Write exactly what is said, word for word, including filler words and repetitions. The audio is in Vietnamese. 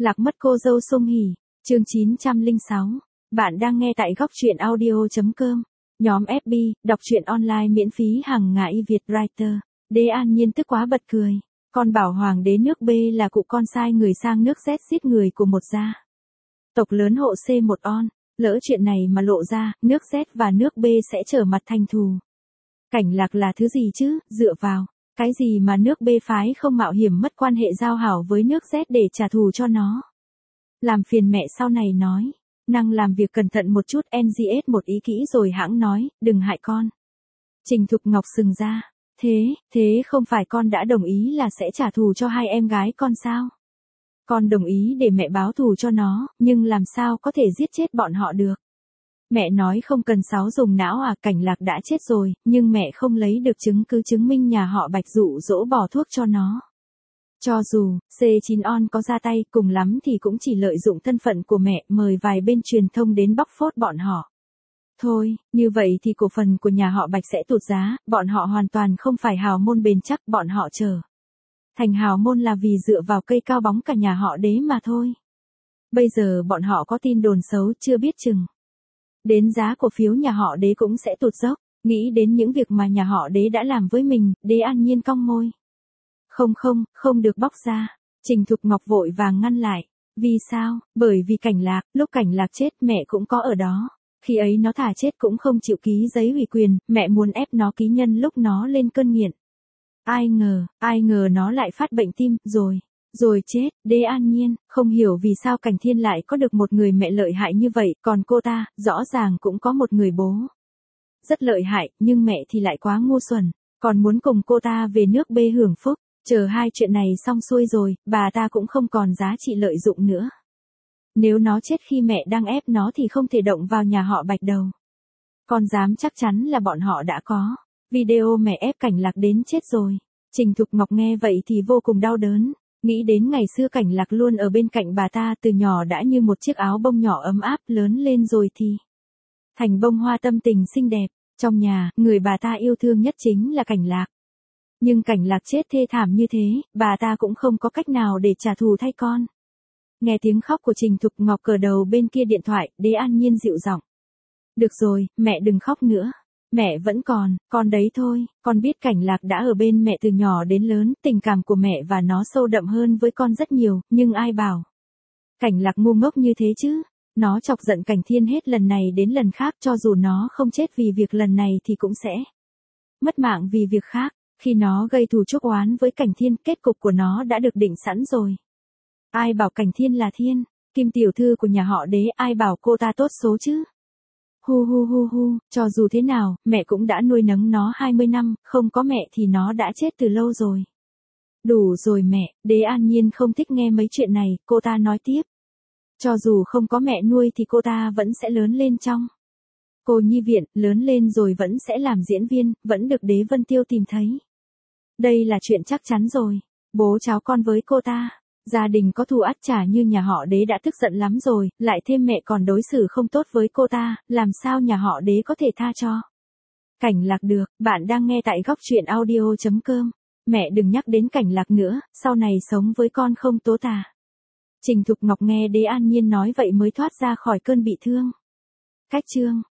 Lạc mất cô dâu Song Hỷ, chương chín trăm lẻ sáu. Bạn đang nghe tại góc truyện audio chấm com. Nhóm ép bê, đọc truyện online miễn phí hàng ngày Việt Writer. Đế An Nhiên tức quá bật cười. Con bảo hoàng đế nước B là cụ con sai người sang nước Z giết người của một gia tộc lớn hộ C một on. Lỡ chuyện này mà lộ ra, nước Z và nước B sẽ trở mặt thành thù. Cảnh Lạc là thứ gì chứ, dựa vào cái gì mà nước B phái không mạo hiểm mất quan hệ giao hảo với nước Z để trả thù cho nó. Làm phiền mẹ sau này nói. Năng làm việc cẩn thận một chút, en giê ét một ý kỹ rồi hãng nói, đừng hại con. Trình Thục Ngọc sừng ra. Thế, thế không phải con đã đồng ý là sẽ trả thù cho hai em gái con sao? Con đồng ý để mẹ báo thù cho nó, nhưng làm sao có thể giết chết bọn họ được? Mẹ nói không cần sáo dùng não à, Cảnh Lạc đã chết rồi, nhưng mẹ không lấy được chứng cứ chứng minh nhà họ Bạch dụ dỗ bỏ thuốc cho nó. Cho dù, C chín on có ra tay, cùng lắm thì cũng chỉ lợi dụng thân phận của mẹ, mời vài bên truyền thông đến bóc phốt bọn họ. Thôi, như vậy thì cổ phần của nhà họ Bạch sẽ tụt giá, bọn họ hoàn toàn không phải hào môn bền chắc, bọn họ trở thành hào môn là vì dựa vào cây cao bóng cả nhà họ Đế mà thôi. Bây giờ bọn họ có tin đồn xấu chưa biết chừng. Đến giá cổ phiếu nhà họ Đế cũng sẽ tụt dốc, nghĩ đến những việc mà nhà họ Đế đã làm với mình, Đế An Nhiên cong môi. Không không, không được bóc ra. Trình Thục Ngọc vội vàng ngăn lại. Vì sao? Bởi vì Cảnh Lạc, lúc Cảnh Lạc chết mẹ cũng có ở đó. Khi ấy nó thà chết cũng không chịu ký giấy ủy quyền, mẹ muốn ép nó ký nhân lúc nó lên cơn nghiện. Ai ngờ, ai ngờ nó lại phát bệnh tim, rồi, rồi chết. Đế An Nhiên, không hiểu vì sao Cảnh Thiên lại có được một người mẹ lợi hại như vậy, còn cô ta, rõ ràng cũng có một người bố rất lợi hại, nhưng mẹ thì lại quá ngu xuẩn, còn muốn cùng cô ta về nước B hưởng phúc. Chờ hai chuyện này xong xuôi rồi, bà ta cũng không còn giá trị lợi dụng nữa. Nếu nó chết khi mẹ đang ép nó thì không thể động vào nhà họ Bạch đâu. Con dám chắc chắn là bọn họ đã có video mẹ ép Cảnh Lạc đến chết rồi. Trình Thục Ngọc nghe vậy thì vô cùng đau đớn. Nghĩ đến ngày xưa Cảnh Lạc luôn ở bên cạnh bà ta từ nhỏ đã như một chiếc áo bông nhỏ ấm áp, lớn lên rồi thì thành bông hoa tâm tình xinh đẹp. Trong nhà, người bà ta yêu thương nhất chính là Cảnh Lạc. Nhưng Cảnh Lạc chết thê thảm như thế, bà ta cũng không có cách nào để trả thù thay con. Nghe tiếng khóc của Trình Thục Ngọc cờ đầu bên kia điện thoại, Đế An Nhiên dịu giọng. Được rồi, mẹ đừng khóc nữa. Mẹ vẫn còn, con đấy thôi, con biết Cảnh Lạc đã ở bên mẹ từ nhỏ đến lớn, tình cảm của mẹ và nó sâu đậm hơn với con rất nhiều, nhưng ai bảo Cảnh Lạc ngu ngốc như thế chứ? Nó chọc giận Cảnh Thiên hết lần này đến lần khác, cho dù nó không chết vì việc lần này thì cũng sẽ mất mạng vì việc khác. Khi nó gây thù chuốc oán với Cảnh Thiên, kết cục của nó đã được định sẵn rồi. Ai bảo Cảnh Thiên là thiên, Kim tiểu thư của nhà họ Đế, ai bảo cô ta tốt số chứ? Hu hu hu hu, cho dù thế nào, mẹ cũng đã nuôi nấng nó hai mươi năm, không có mẹ thì nó đã chết từ lâu rồi. Đủ rồi mẹ, Đế An Nhiên không thích nghe mấy chuyện này, cô ta nói tiếp. Cho dù không có mẹ nuôi thì cô ta vẫn sẽ lớn lên trong cô nhi viện, lớn lên rồi vẫn sẽ làm diễn viên, vẫn được Đế Vân Tiêu tìm thấy. Đây là chuyện chắc chắn rồi. Bố cháu con với cô ta, gia đình có thù ắt trả như nhà họ Đế đã tức giận lắm rồi, lại thêm mẹ còn đối xử không tốt với cô ta, làm sao nhà họ Đế có thể tha cho Cảnh Lạc được. Bạn đang nghe tại góc truyện audio chấm com. Mẹ đừng nhắc đến Cảnh Lạc nữa, sau này sống với con không tố tả. Trình Thục Ngọc nghe Đế An Nhiên nói vậy mới thoát ra khỏi cơn bị thương. Cách chương